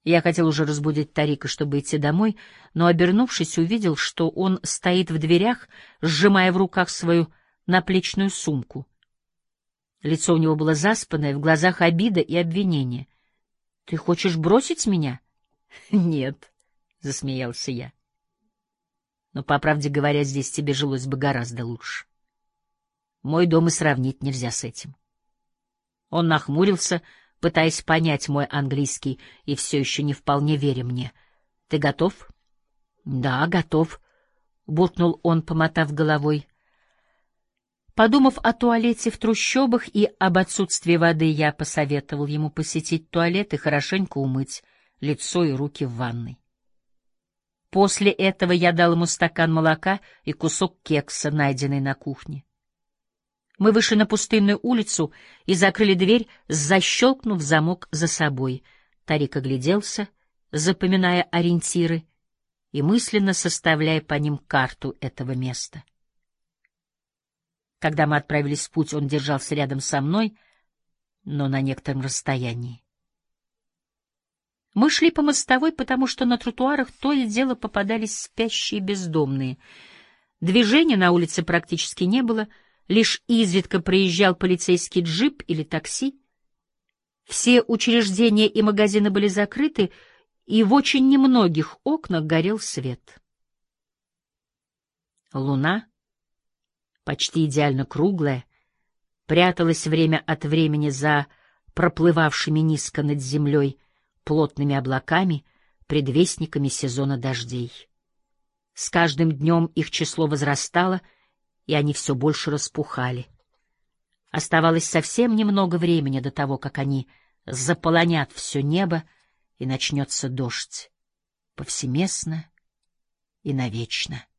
Я хотел уже разбудить Тарика, чтобы идти домой, но, обернувшись, увидел, что он стоит в дверях, сжимая в руках свою наплечную сумку. Лицо у него было заспанное, в глазах обида и обвинение. — Ты хочешь бросить меня? — Нет, — засмеялся я. — Но, по правде говоря, здесь тебе жилось бы гораздо лучше. Мой дом и сравнить нельзя с этим. Он нахмурился, пытаясь понять мой английский, и все еще не вполне веря мне. — Ты готов? — Да, готов, — буркнул он, помотав головой. Подумав о туалете в трущобах и об отсутствии воды, я посоветовал ему посетить туалет и хорошенько умыть лицо и руки в ванной. После этого я дал ему стакан молока и кусок кекса, найденный на кухне. Мы вышли на пустынную улицу и закрыли дверь, защелкнув замок за собой. Тарик огляделся, запоминая ориентиры и мысленно составляя по ним карту этого места. Когда мы отправились в путь, он держался рядом со мной, но на некотором расстоянии. Мы шли по мостовой, потому что на тротуарах то и дело попадались спящие бездомные. Движения на улице практически не было, лишь изредка проезжал полицейский джип или такси. Все учреждения и магазины были закрыты, и в очень немногих окнах горел свет. Луна, почти идеально круглая, пряталась время от времени за проплывавшими низко над землей плотными облаками, предвестниками сезона дождей. С каждым днем их число возрастало, и они все больше распухали. Оставалось совсем немного времени до того, как они заполонят все небо, и начнется дождь повсеместно и навечно.